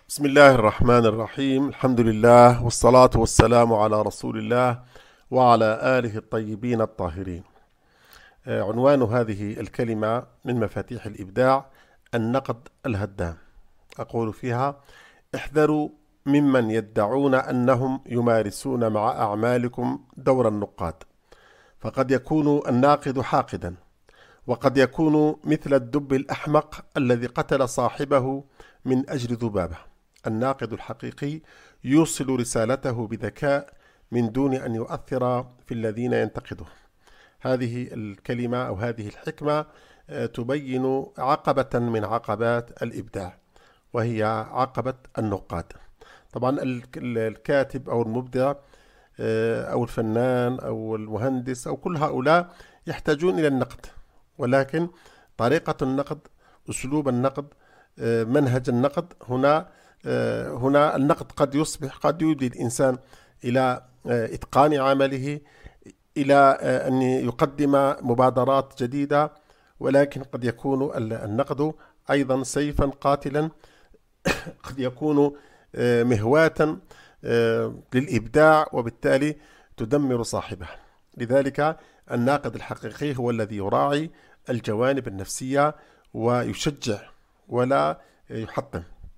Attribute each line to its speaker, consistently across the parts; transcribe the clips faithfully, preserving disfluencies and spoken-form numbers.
Speaker 1: بسم الله الرحمن الرحيم. الحمد لله والصلاة والسلام على رسول الله وعلى آله الطيبين الطاهرين. آه، عنوان هذه الكلمة من مفاتيح الإبداع: النقد الهدام. أقول فيها: احذروا ممن يدعون أنهم يمارسون مع أعمالكم دور النقاد، فقد يكون الناقد حاقدا، وقد يكون مثل الدب الأحمق الذي قتل صاحبه من أجل ذبابة. الناقد الحقيقي يوصل رسالته بذكاء من دون أن يؤثر في الذين ينتقده. هذه الكلمة أو هذه الحكمة تبين عقبة من عقبات الإبداع، وهي عقبة النقاد. طبعا الكاتب أو المبدع أو الفنان أو المهندس أو كل هؤلاء يحتاجون إلى النقد، ولكن طريقة النقد، أسلوب النقد، منهج النقد، هنا هنا النقد قد يصبح قد يؤدي الإنسان إلى إتقان عمله، إلى أن يقدم مبادرات جديدة، ولكن قد يكون النقد أيضا سيفا قاتلا، قد يكون مهواة للإبداع، وبالتالي تدمر صاحبه. لذلك الناقد الحقيقي هو الذي يراعي الجوانب النفسية ويشجع ولا يحطم.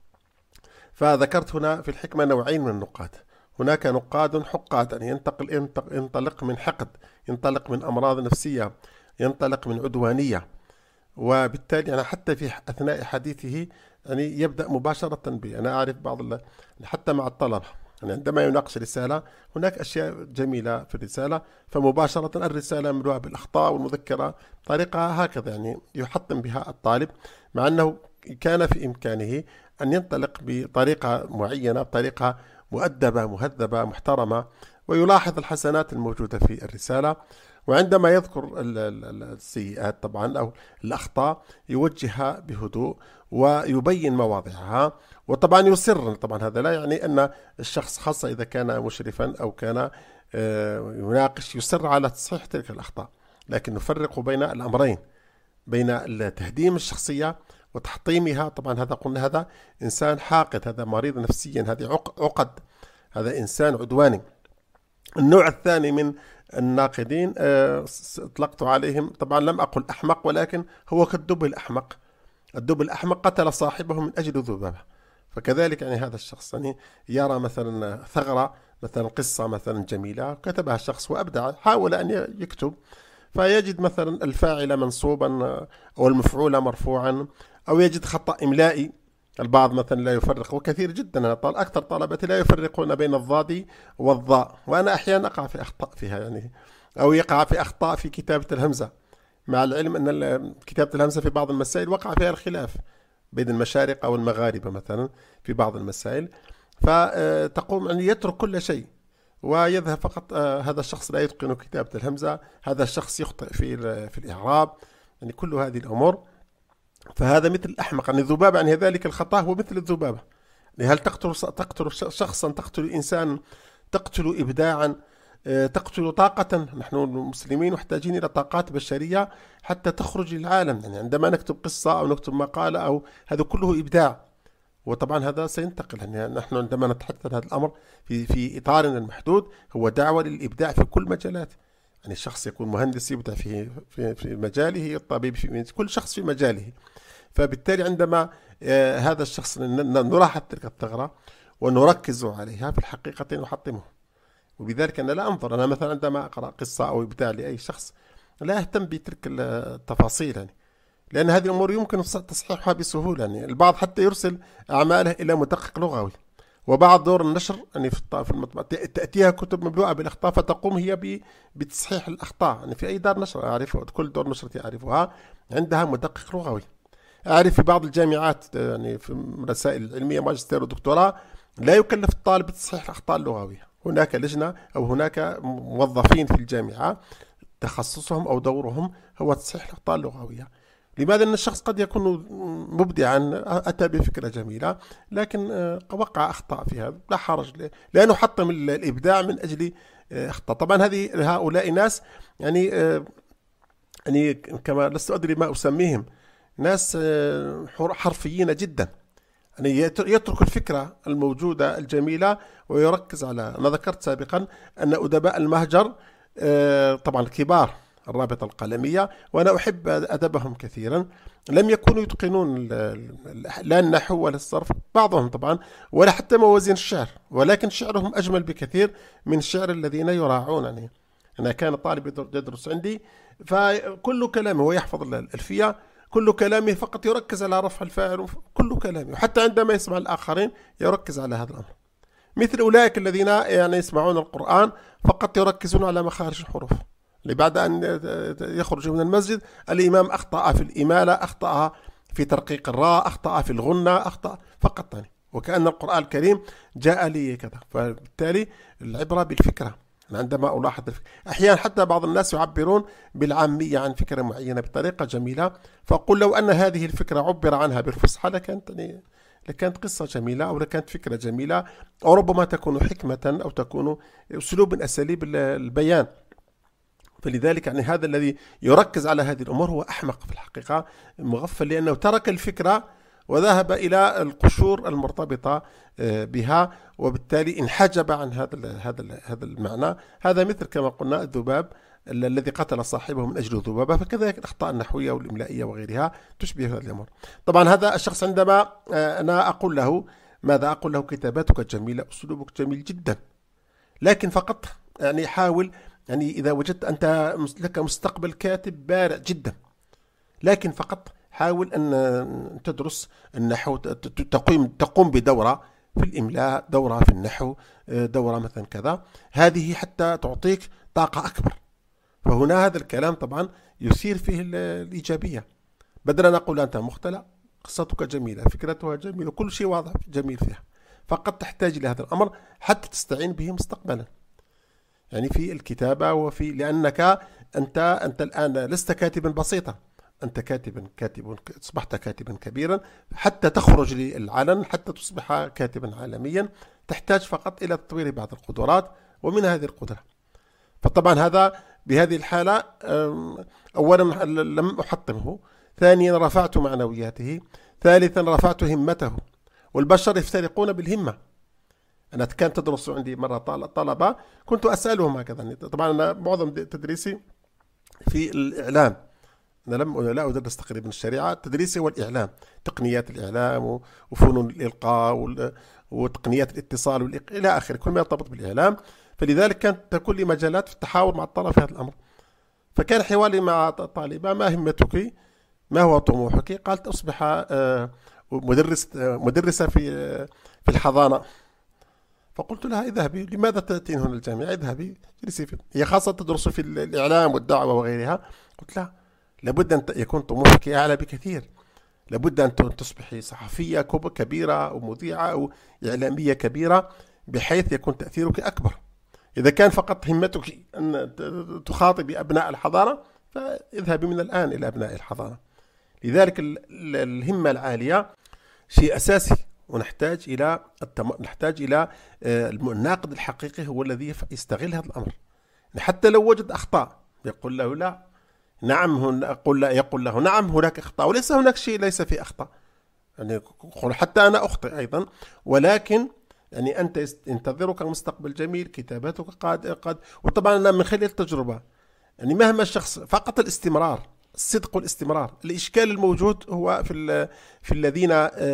Speaker 1: فذكرت هنا في الحكمة نوعين من النقاد: هناك نقاد حقاد، يعني ينتقل ينطلق من حقد، ينطلق من أمراض نفسية، ينطلق من عدوانية، وبالتالي أنا حتى في أثناء حديثه يعني يبدأ مباشرة بي. أنا أعرف بعض حتى مع الطلبة، يعني عندما يناقش رسالة هناك أشياء جميلة في الرسالة، فمباشرة الرسالة ملوءة بالأخطاء والمذكرة طريقة هكذا يعني يحطم بها الطالب، مع أنه كان في إمكانه أن ينطلق بطريقة معينة، بطريقة مؤدبة مهذبة محترمة، ويلاحظ الحسنات الموجودة في الرسالة، وعندما يذكر السيئات طبعا أو الأخطاء يوجهها بهدوء ويبين مواضعها، وطبعا يصر. طبعا هذا لا يعني أن الشخص، خاصة إذا كان مشرفا أو كان يناقش، يصر على تصحيح تلك الأخطاء، لكن نفرق بين الأمرين، بين تهديم الشخصية وتحطيمها. طبعا هذا قلنا هذا إنسان حاقد، هذا مريض نفسيا، هذا عقد، هذا إنسان عدواني. النوع الثاني من الناقدين اطلقت عليهم، طبعا لم أقل أحمق، ولكن هو كالدب الأحمق. الدب الأحمق قتل صاحبه من أجل ذبابة. فكذلك يعني هذا الشخص يعني يرى مثلا ثغرة، مثلا قصة مثلا جميلة كتبها الشخص وأبدع، حاول أن يكتب، فيجد مثلا الفاعل منصوبا أو المفعول مرفوعا، أو يجد خطأ إملائي. البعض مثلا لا يفرق، وكثير جدا، أنا طال أكثر طلبتي لا يفرقون بين الضاد والضاء، وأنا أحيانا أقع في أخطاء فيها يعني، أو يقع في أخطاء في كتابة الهمزة، مع العلم أن كتابة الهمزة في بعض المسائل وقع فيها الخلاف بين المشارقة والمغاربة مثلا في بعض المسائل، فتقوم أن يترك كل شيء ويذهب فقط. هذا الشخص لا يتقن كتابة الهمزة، هذا الشخص يخطئ في في الإعراب، يعني كل هذه الأمور. فهذا مثل الأحمق، يعني الذبابة، يعني ذلك الخطأ هو مثل الذبابة. يعني هل تقتل تقتل شخصا، تقتل إنسان، تقتل إبداعا، تقتل طاقة. نحن المسلمين محتاجين إلى طاقات بشرية حتى تخرج للعالم، يعني عندما نكتب قصة أو نكتب مقالة أو هذا كله إبداع، وطبعا هذا سينتقل. يعني نحن عندما نتحدث هذا الأمر في في إطارنا المحدود هو دعوة للإبداع في كل مجالات. يعني الشخص يكون مهندس يبدع في في في مجاله، الطبيب في كل شخص في مجاله. فبالتالي عندما آه هذا الشخص نلاحظ تلك الثغرة ونركز عليها، في الحقيقة نحطمه. وبذلك أنا لا أنظر، أنا مثلا عندما أقرأ قصة أو إبداع لأي شخص لا أهتم بتلك التفاصيل، يعني لأن هذه الأمور يمكن تصحيحها بسهولة. يعني البعض حتى يرسل أعماله إلى مدقق لغوي، وبعض دور النشر يعني في المطبعة تأتيها كتب مملوءة بالأخطاء، فتقوم هي بتصحيح الأخطاء. يعني في أي دار نشر أعرفه، كل دور نشر يعرفها عندها مدقق لغوي. أعرف في بعض الجامعات يعني في الرسائل العلمية ماجستير ودكتوراه لا يكلف الطالب بتصحيح الأخطاء اللغوية، هناك لجنة أو هناك موظفين في الجامعة تخصصهم أو دورهم هو تصحيح الأخطاء اللغوية. لماذا؟ أن الشخص قد يكون مبدعا، أتى بفكرة جميلة، لكن وقع أخطاء فيها، لا حرج، لا نحطم الإبداع من أجل أخطاء. طبعا هذه هؤلاء ناس يعني يعني كما لست أدري ما أسميهم، ناس حرفيين جدا، يعني يترك الفكرة الموجودة الجميلة ويركز على. أنا ذكرت سابقا أن أدباء المهجر طبعا كبار الرابطة القلمية، وأنا أحب أدبهم كثيرا، لم يكونوا يتقنون لا النحو ولا الصرف، بعضهم طبعا، ولا حتى موازين الشعر، ولكن شعرهم أجمل بكثير من الشعر الذين يراعون. يعني أنا كان طالب يدرس عندي، فكل كلامه هو يحفظ الألفية، كل كلامه فقط يركز على رفع الفاعل، كل كلامه، وحتى عندما يسمع الآخرين يركز على هذا الأمر. مثل أولئك الذين يعني يسمعون القرآن فقط يركزون على مخارج الحروف، بعد أن يخرج من المسجد الإمام أخطأ في الإمالة، أخطأ في ترقيق الراء، أخطأ في الغنة، أخطأ فقط يعني، وكأن القرآن الكريم جاء لي كذا. فبالتالي العبرة بالفكرة. عندما ألاحظ الفكرة. أحيانا حتى بعض الناس يعبرون بالعامية عن فكرة معينة بطريقة جميلة، فأقول لو أن هذه الفكرة عبر عنها بالفصحى لكانت يعني لكانت قصة جميلة، أو لكانت فكرة جميلة، أو ربما تكون حكمة، أو تكون أسلوب من أساليب البيان. فلذلك يعني هذا الذي يركز على هذه الأمور هو أحمق في الحقيقة، مغفل، لأنه ترك الفكرة وذهب إلى القشور المرتبطة بها، وبالتالي انحجب عن هذا هذا هذا المعنى. هذا مثل كما قلنا الذباب الذي قتل صاحبه من أجل الذبابة، فكذلك الأخطاء النحوية والإملائية وغيرها تشبه هذا الأمر. طبعا هذا الشخص عندما أنا أقول له ماذا؟ أقول له كتاباتك جميلة، أسلوبك جميل جدا، لكن فقط يعني حاول، يعني إذا وجدت أنت لك مستقبل كاتب بارع جدا، لكن فقط حاول أن تدرس النحو، تقوم تقوم بدورة في الإملاء، دورة في النحو، دورة مثلا كذا، هذه حتى تعطيك طاقة أكبر. فهنا هذا الكلام طبعا يثير فيه الإيجابية، بدل أن نقول أنت مختلع، قصتك جميلة، فكرتها جميلة، كل شيء واضح جميل فيها، فقط تحتاج لهذا الأمر حتى تستعين به مستقبلا، يعني في الكتابة وفي، لأنك أنت أنت الآن لست كاتبا بسيطا، أنت كاتبا كاتب أصبحت كاتبا كبيرا، حتى تخرج للعلن، حتى تصبح كاتبا عالميا، تحتاج فقط إلى تطوير بعض القدرات، ومن هذه القدرة. فطبعا هذا بهذه الحالة أولا لم أحطمه، ثانيا رفعت معنوياته، ثالثا رفعت همته. والبشر يفترقون بالهمة. أنا كانت تدرس عندي مرة طلبة، كنت أسألهم هكذا، طبعا أنا معظم تدريسي في الإعلام، أنا لم لا أدرس تقريبا الشريعة، تدريسي هو الإعلام، تقنيات الإعلام وفنون الإلقاء وتقنيات الاتصال إلى آخره، كل ما يرتبط بالإعلام. فلذلك كانت تكون لي مجالات في التحاور مع الطلبة في هذا الأمر. فكان حواري مع طالبة: ما همتك؟ ما هو طموحك؟ قالت: أصبح مدرس مدرسة في في الحضانة. فقلت لها: اذهبي، لماذا تأتين هنا الجامعة؟ اذهبي جلسي في، هي خاصة تدرس في الإعلام والدعوة وغيرها. قلت لها: لابد أن يكون طموحك أعلى بكثير، لابد أن تصبحي صحفية كبيرة أو مذيعة أو إعلامية كبيرة، بحيث يكون تأثيرك أكبر. إذا كان فقط همتك أن تخاطبي أبناء الحضارة، فاذهبي من الآن إلى أبناء الحضارة. لذلك الهمة العالية شيء أساسي، ونحتاج إلى التم... نحتاج إلى الناقد الحقيقي هو الذي يستغل هذا الأمر. حتى لو وجد أخطاء يقول له لا، نعم، هن... أقول لا، يقول له نعم هناك أخطاء، وليس هناك شيء ليس فيه أخطاء، يعني حتى أنا أخطئ أيضا، ولكن يعني أنت ينتظرك مستقبل جميل، كتاباتك قاد قد وطبعا أنا من خلال التجربة، يعني مهما الشخص، فقط الاستمرار، الصدق والاستمرار. الإشكال الموجود هو في في الذين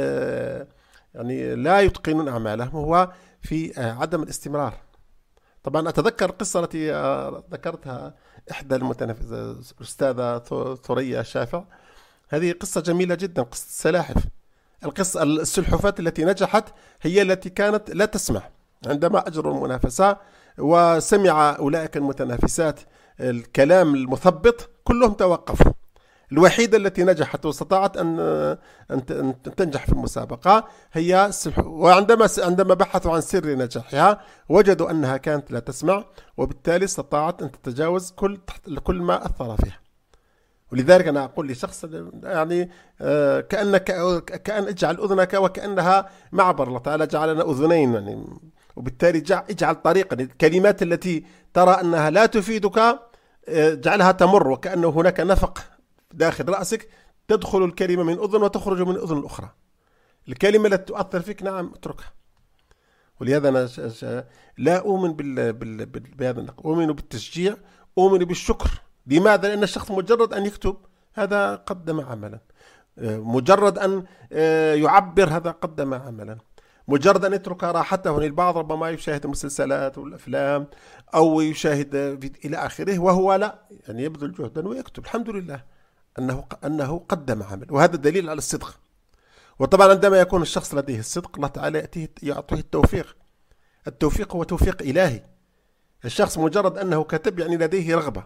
Speaker 1: يعني لا يتقنون أعمالهم، هو في عدم الاستمرار. طبعا أتذكر القصة التي ذكرتها إحدى المتنافسة الأستاذة ثريا شافع، هذه قصة جميلة جدا، قصة السلاحف. القصة السلحفاة التي نجحت هي التي كانت لا تسمع. عندما أجروا المنافسة وسمع أولئك المتنافسات الكلام المثبط كلهم توقفوا. الوحيدة التي نجحت واستطاعت أن أن تنجح في المسابقة هي السلحفاة، وعندما عندما بحثوا عن سر نجاحها وجدوا أنها كانت لا تسمع، وبالتالي استطاعت أن تتجاوز كل كل ما أثر فيها. ولذلك أنا أقول لشخص يعني كأنك كأن اجعل أذنك وكأنها معبر، الله تعالى جعلنا أذنين يعني، وبالتالي اجعل طريقا الكلمات التي ترى أنها لا تفيدك جعلها تمر، وكأنه هناك نفق داخل رأسك، تدخل الكلمة من أذن وتخرج من أذن الأخرى. الكلمة التي تؤثر فيك نعم اتركها. ولهذا أنا لا أؤمن بال... بال... بهذا، أؤمن بالتشجيع، أؤمن بالشكر. لماذا؟ لأن الشخص مجرد أن يكتب هذا قدم عملا، مجرد أن يعبر هذا قدم عملا، مجرد أن يترك راحته. البعض ربما يشاهد المسلسلات والأفلام أو يشاهد إلى آخره وهو لا يعني يبذل جهدا ويكتب. الحمد لله أنه أنه قدم عمل، وهذا دليل على الصدق. وطبعا عندما يكون الشخص لديه الصدق الله تعالى يأتيه يعطيه التوفيق. التوفيق هو توفيق إلهي. الشخص مجرد أنه كتب يعني لديه رغبة،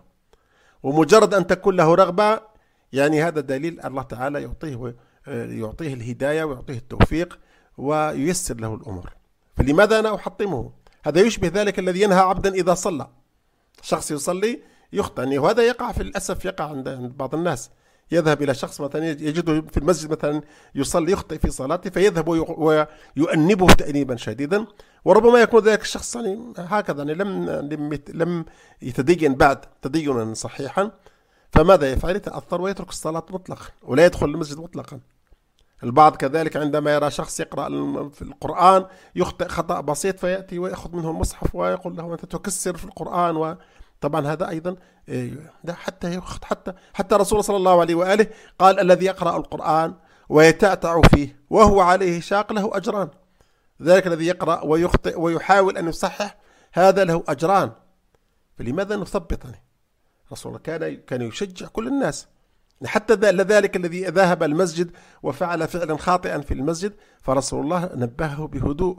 Speaker 1: ومجرد أن تكون له رغبة يعني هذا دليل الله تعالى يعطيه يعطيه الهداية ويعطيه التوفيق وييسر له الأمور. فلماذا أنا أحطمه؟ هذا يشبه ذلك الذي ينهى عبدا إذا صلى. شخص يصلي يخطئ، وهذا يقع في الأسف يقع عند بعض الناس. يذهب إلى شخص مثلا يجده في المسجد مثلا يصلي يخطئ في صلاته، فيذهب ويؤنبه تأنيبا شديدا، وربما يكون ذلك الشخص يعني هكذا يعني لم لم يتدين بعد تدينا صحيحا، فماذا يفعل؟ يتأثر ويترك الصلاة مطلقا ولا يدخل المسجد مطلقا. البعض كذلك عندما يرى شخص يقرأ في القرآن يخطئ خطأ بسيط فيأتي ويأخذ منه المصحف ويقول له أنت تكسر في القرآن. وطبعا هذا أيضا ده حتى حتى حتى رسول صلى الله عليه وآله قال الذي يقرأ القرآن ويتعتع فيه وهو عليه شاق له أجران. ذلك الذي يقرأ ويخطئ ويحاول أن يصحح هذا له أجران. فلماذا نثبطني؟ رسول الله كان كان يشجع كل الناس، حتى ذلك الذي ذهب المسجد وفعل فعلا خاطئا في المسجد فرسول الله نبهه بهدوء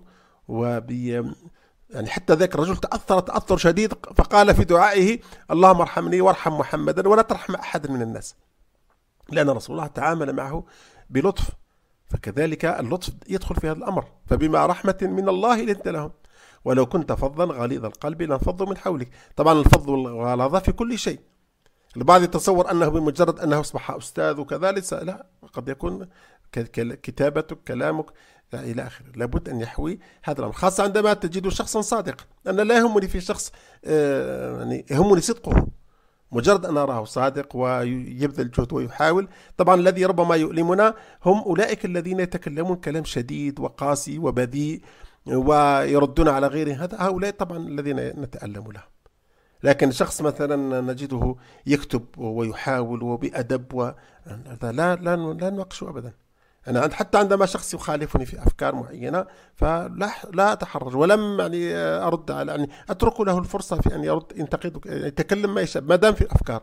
Speaker 1: وبي يعني حتى ذاك الرجل تأثر تأثر شديد، فقال في دعائه اللهم ارحمني وارحم محمدا ولا ترحم أحد من الناس، لأن رسول الله تعامل معه بلطف. فكذلك اللطف يدخل في هذا الأمر. فبما رحمة من الله لنت لهم ولو كنت فظا غليظ القلب لانفضوا من حولك. طبعا الفضل والغلاظة في كل شيء. البعض يتصور أنه بمجرد أنه أصبح أستاذ وكذلك، لا، قد يكون كتابتك كلامك إلى آخره لابد أن يحوي هذا الأمر، خاصة عندما تجد شخصا صادقا. أنا لا يهمني في شخص يعني يهمني صدقه، مجرد أن أراه صادق ويبذل جهد ويحاول. طبعا الذي ربما يؤلمنا هم أولئك الذين يتكلمون كلام شديد وقاسي وبذيء ويردون على غيره، هذا هؤلاء طبعا الذين نتألم لهم. لكن شخص مثلا نجده يكتب ويحاول وبأدب و... لا لا لا نناقشه أبدا. أنا حتى عندما شخص يخالفني في أفكار معينة فلا لا أتحرج ولم يعني أرد على يعني أترك له الفرصة في أن يرد ينتقد يتكلم ما يشاء ما دام في الأفكار.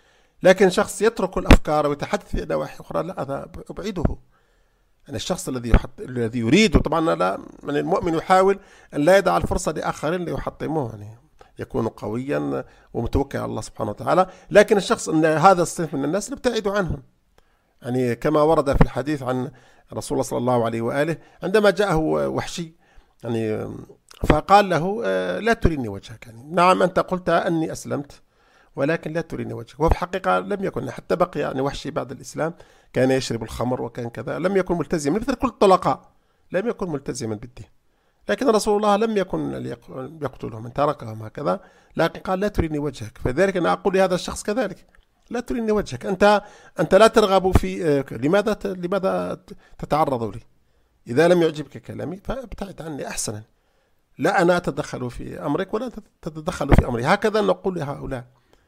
Speaker 1: لكن شخص يترك الأفكار ويتحدث في نواحي أخرى لا، هذا أبعده. يعني الشخص الذي يحط الذي يريد، طبعا لا من المؤمن يحاول أن لا يدع الفرصة لآخرين ليحطموه، يعني يكون قويا ومتوكل على الله سبحانه وتعالى. لكن الشخص أن هذا الصنف من الناس نبتعد عنهم، يعني كما ورد في الحديث عن رسول الله صلى الله عليه وآله عندما جاءه وحشي يعني فقال له لا تريني وجهك، يعني نعم أنت قلت أني أسلمت ولكن لا تريني وجهك. وفي الحقيقة لم يكن، حتى بقي يعني وحشي بعد الإسلام كان يشرب الخمر وكان كذا، لم يكن ملتزما مثل كل الطلقاء، لم يكن ملتزما بالدين. لكن رسول الله لم يكن يقتلهم، من تركهم هكذا، لكن قال لا تريني وجهك. فذلك أنا أقول لهذا الشخص كذلك لا تريني وجهك، أنت أنت لا ترغب في لماذا لماذا تتعرض لي؟ إذا لم يعجبك كلامي فابتعد عني أحسنا، لا أنا أتدخل في أمرك ولا تتدخل في أمري. هكذا نقول لهؤلاء،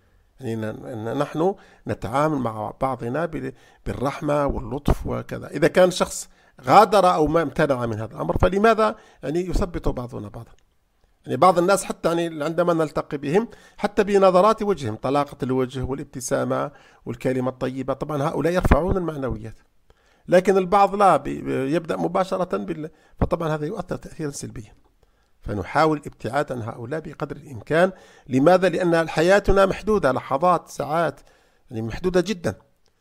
Speaker 1: يعني نحن نتعامل مع بعضنا بالرحمة واللطف وكذا. إذا كان شخص غادر أو ما امتنع من هذا الأمر فلماذا يعني يثبت بعضنا بعضا؟ يعني بعض الناس حتى يعني عندما نلتقي بهم حتى بنظرات وجههم طلاقة الوجه والابتسامة والكلمة الطيبة، طبعا هؤلاء يرفعون المعنويات. لكن البعض لا، يبدأ مباشرة بال... فطبعا هذا يؤثر تأثيرا سلبيا. فنحاول الابتعاد عن هؤلاء بقدر الإمكان. لماذا؟ لأن حياتنا محدودة، لحظات ساعات يعني محدودة جدا.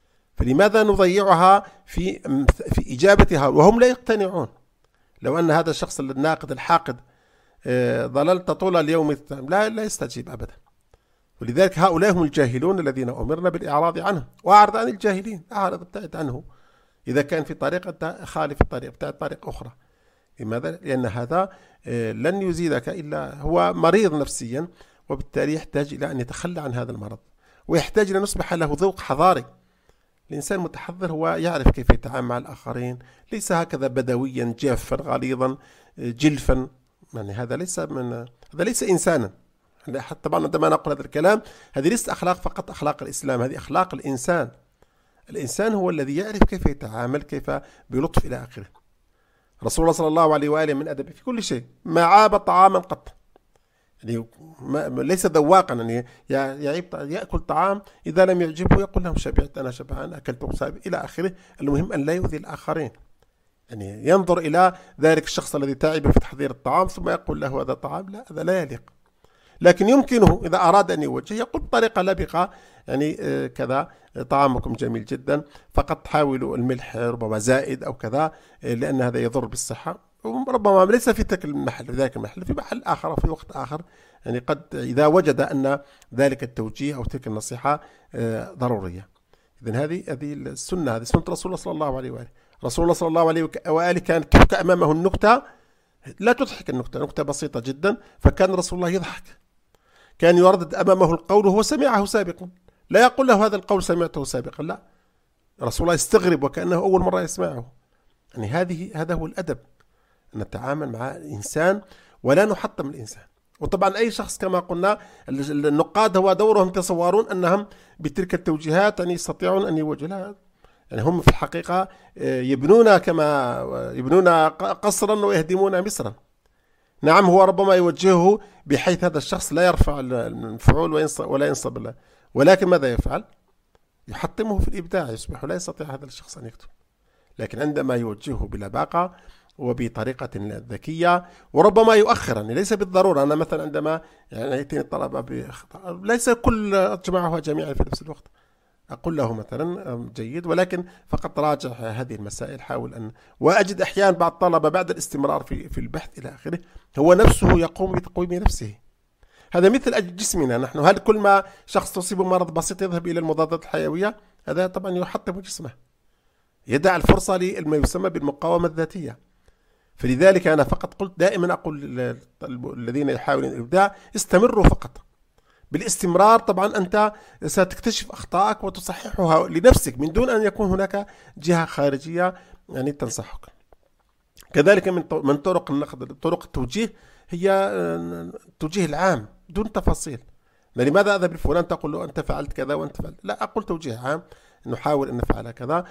Speaker 1: فلماذا نضيعها في في إجابتها وهم لا يقتنعون؟ لو أن هذا الشخص الناقد الحاقد ظللت طول اليوم لا لا يستجيب أبدا. ولذلك هؤلاء هم الجاهلون الذين أمرنا بالإعراض عنهم. وأعرض عن الجاهلين، أعرض ابتعد عنه. إذا كان في طريق أنت خالف الطريق، ابتعد طريق أخرى. لماذا؟ لأن هذا لن يزيدك إلا هو مريض نفسيا، وبالتالي يحتاج إلى أن يتخلى عن هذا المرض، ويحتاج إلى أن نصبح له ذوق حضاري. الإنسان المتحضر هو يعرف كيف يتعامل مع الآخرين، ليس هكذا بدويا جافا غليظا جلفا. يعني هذا ليس من هذا ليس إنسانا. حتى طبعا عندما نقول هذا الكلام، هذه ليست أخلاق فقط أخلاق الإسلام، هذه أخلاق الإنسان. الإنسان هو الذي يعرف كيف يتعامل، كيف بلطف إلى آخره. رسول الله صلى الله عليه وآله من أدبه في كل شيء ما عاب طعاما قط، يعني ليس ذواقا، يعني يعيب يأكل طعام إذا لم يعجبه يقول لهم شبعت، أنا شبعان، أكلت وسابي إلى آخره. المهم أن لا يؤذي الآخرين، يعني ينظر إلى ذلك الشخص الذي تعب في تحضير الطعام ثم يقول له هذا طعام، لا، هذا لا يليق. لكن يمكنه إذا أراد أن يوجه يقول بطريقة لبقة، يعني كذا طعامكم جميل جدا، فقط حاولوا الملح ربما زائد أو كذا، لأن هذا يضر بالصحة. ربما ليس في تلك المحل، في ذاك المحل، في محل آخر أو في وقت آخر، يعني قد إذا وجد أن ذلك التوجيه أو تلك النصيحة ضرورية. إذن هذه هذه السنة، هذه سنة رسول الله صلى الله عليه وآله. رسول الله صلى الله عليه وآله كانت تحكى أمامه النكتة، لا تضحك النكتة، نكتة بسيطة جدا، فكان رسول الله يضحك. كان يردد أمامه القول وهو سمعه سابقا، لا يقول له هذا القول سمعته سابقا، لا، رسول الله يستغرب وكأنه أول مرة يسمعه. يعني هذه هذا هو الأدب، أن نتعامل مع الإنسان ولا نحطم الإنسان. وطبعا أي شخص كما قلنا النقاد هو دورهم يتصورون أنهم بتلك التوجيهات يعني يستطيعون أن يوجهوا لها، يعني هم في الحقيقة يبنون كما يبنون قصرا ويهدمون مصرا. نعم، هو ربما يوجهه بحيث هذا الشخص لا يرفع المفعول ولا ينصب له، ولكن ماذا يفعل؟ يحطمه في الإبداع، يصبح لا يستطيع هذا الشخص أن يكتب. لكن عندما يوجهه بلباقة وبطريقة ذكية، وربما يؤخر، يعني ليس بالضرورة. أنا مثلا عندما يعني يأتيني الطلبة بخطأ ليس كل أجمعها جميعا في نفس الوقت، أقول له مثلا جيد، ولكن فقط راجع هذه المسائل، حاول أن وأجد أحيانا بعض الطلبة بعد الاستمرار في في البحث إلى آخره هو نفسه يقوم بتقويم نفسه. هذا مثل جسمنا نحن، هل كل ما شخص تصيبه مرض بسيط يذهب إلى المضادات الحيوية؟ هذا طبعا يحطم جسمه، يدع الفرصة لما يسمى بالمقاومة الذاتية. فلذلك أنا فقط قلت دائما أقول الذين يحاولون الإبداع استمروا فقط. بالاستمرار طبعا أنت ستكتشف أخطائك وتصححها لنفسك من دون أن يكون هناك جهة خارجية يعني تنصحك. كذلك من من طرق النقد، طرق التوجيه هي التوجيه العام دون تفاصيل. لماذا أذهب لفلان تقول له أنت فعلت كذا وأنت فعلت، لا، أقول توجيه عام، نحاول أن نفعل كذا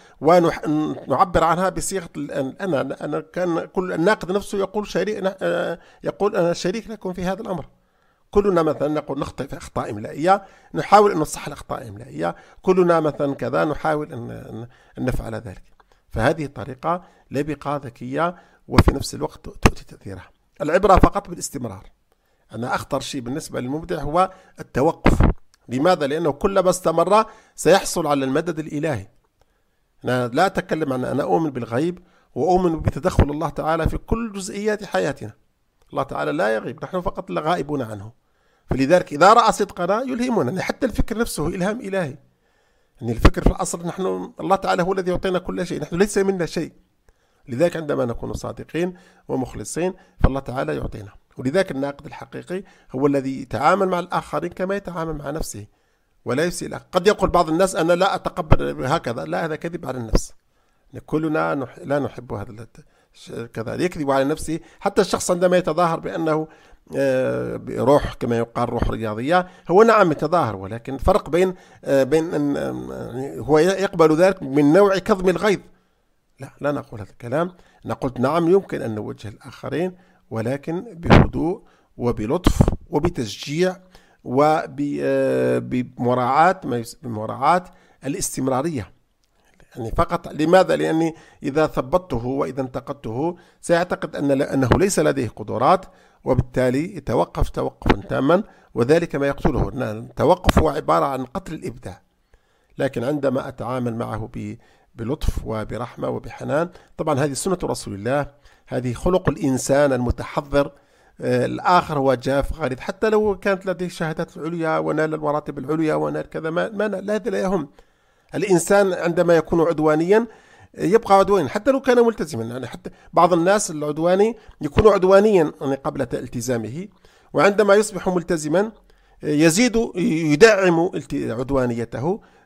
Speaker 1: ونعبر عنها بصيغة أنا. أنا كان كل الناقد نفسه يقول شريك، يقول أنا شريك لكم في هذا الأمر. كلنا مثلا نقول نخطئ في أخطاء إملائية، نحاول أن نصحح الأخطاء الإملائية، كلنا مثلا كذا نحاول أن نفعل ذلك. فهذه الطريقة لبقة ذكية وفي نفس الوقت تؤتي تأثيرها. العبرة فقط بالاستمرار. أنا أخطر شيء بالنسبة للمبدع هو التوقف. لماذا؟ لأنه كلما استمر سيحصل على المدد الإلهي. أنا لا أتكلم عن أنا أؤمن بالغيب وأؤمن بتدخل الله تعالى في كل جزئيات حياتنا. الله تعالى لا يغيب، نحن فقط غائبون عنه. فلذلك إذا رأى صدقنا يلهمنا، يعني حتى الفكر نفسه إلهام إلهي. يعني الفكر في الأصل نحن الله تعالى هو الذي يعطينا كل شيء، نحن ليس منا شيء. لذلك عندما نكون صادقين ومخلصين فالله تعالى يعطينا. ولذلك الناقد الحقيقي هو الذي يتعامل مع الآخرين كما يتعامل مع نفسه ولا يسيء. قد يقول بعض الناس أنا لا أتقبل هكذا، لا، هذا كذب على النفس. كلنا نح... لا نحب هذا كذا، يكذب على نفسه. حتى الشخص عندما يتظاهر بأنه روح كما يقال روح رياضية، هو نعم يتظاهر، ولكن فرق بين بين أن هو يقبل ذلك من نوع كظم الغيظ. لا لا نقول هذا الكلام. نقول نعم يمكن أن نوجه الآخرين، ولكن بهدوء وبلطف وبتشجيع وبمراعاة بمراعاة الاستمرارية. يعني فقط لماذا؟ لأني إذا ثبته وإذا انتقدته سيعتقد أن أنه ليس لديه قدرات، وبالتالي يتوقف توقفا تاما، وذلك ما يقتله. التوقف هو عبارة عن قتل الإبداع. لكن عندما أتعامل معه بلطف وبرحمة وبحنان، طبعا هذه سنة رسول الله، هذه خلق الإنسان المتحضر. الآخر هو جاف غريب، حتى لو كانت لديه شهادات عليا ونال المراتب العليا ونال كذا، ما, ما لا هذا لا يهم. الإنسان عندما يكون عدوانيا يبقى عدوانيا حتى لو كان ملتزما. يعني حتى بعض الناس العدواني يكون عدوانيا يعني قبل التزامه، وعندما يصبح ملتزما يزيد يدعم عدوانيته،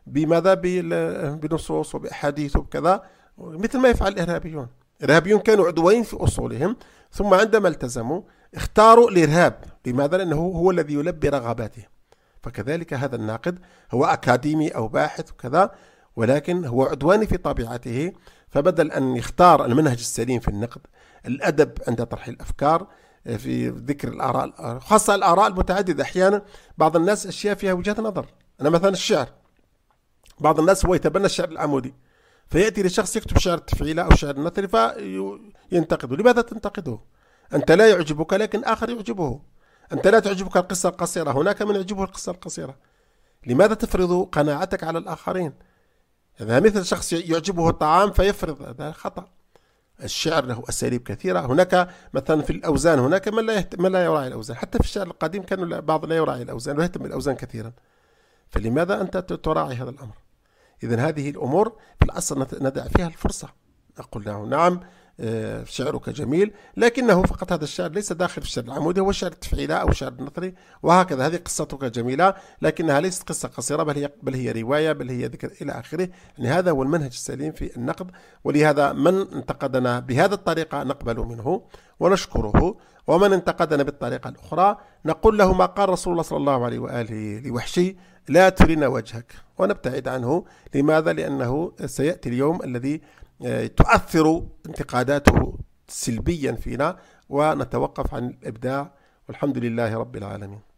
Speaker 1: بماذا؟ بنصوص وبأحاديث وبكذا، مثل ما يفعل الإرهابيون. الإرهابيون كانوا عدوين في أصولهم، ثم عندما التزموا اختاروا الإرهاب. لماذا؟ لأنه هو الذي يلبي رغباتهم. فكذلك هذا الناقد هو أكاديمي أو باحث وكذا، ولكن هو عدواني في طبيعته. فبدل أن يختار المنهج السليم في النقد، الأدب عند طرح الأفكار، في ذكر الآراء، خاصة الآراء المتعددة. أحيانا بعض الناس أشياء فيها وجهة نظر. أنا مثلا الشعر، بعض الناس هو يتبنى الشعر العمودي، فيأتي لشخص يكتب شعر التفعيلة أو شعر النثري فينتقده. لماذا تنتقده؟ أنت لا يعجبك لكن آخر يعجبه. أنت لا تعجبك القصة القصيرة، هناك من يعجبه القصة القصيرة. لماذا تفرض قناعتك على الآخرين؟ هذا مثل شخص يعجبه الطعام فيفرض، هذا خطأ. الشعر له أساليب كثيرة. هناك مثلا في الأوزان، هناك من لا يهت... من لا يراعي الأوزان. حتى في الشعر القديم كانوا بعض لا يراعي الأوزان ويهتم بالأوزان كثيرا. فلماذا أنت تراعي هذا الأمر؟ إذن هذه الأمور في الأصل ندع فيها الفرصة. نقول له نعم شعرك جميل، لكنه فقط هذا الشعر ليس داخل في الشعر العمودي، هو شعر التفعيلة أو شعر النثري، وهكذا. هذه قصتك جميلة لكنها ليست قصة قصيرة، بل هي بل هي رواية، بل هي ذكر إلى آخره. يعني هذا هو المنهج السليم في النقد. ولهذا من انتقدنا بهذه الطريقة نقبل منه ونشكره، ومن انتقدنا بالطريقة الأخرى نقول له ما قال رسول الله صلى الله عليه وآله لوحشي: لا ترنا وجهك، ونبتعد عنه. لماذا؟ لأنه سيأتي اليوم الذي تؤثر انتقاداته سلبيا فينا ونتوقف عن الإبداع. والحمد لله رب العالمين.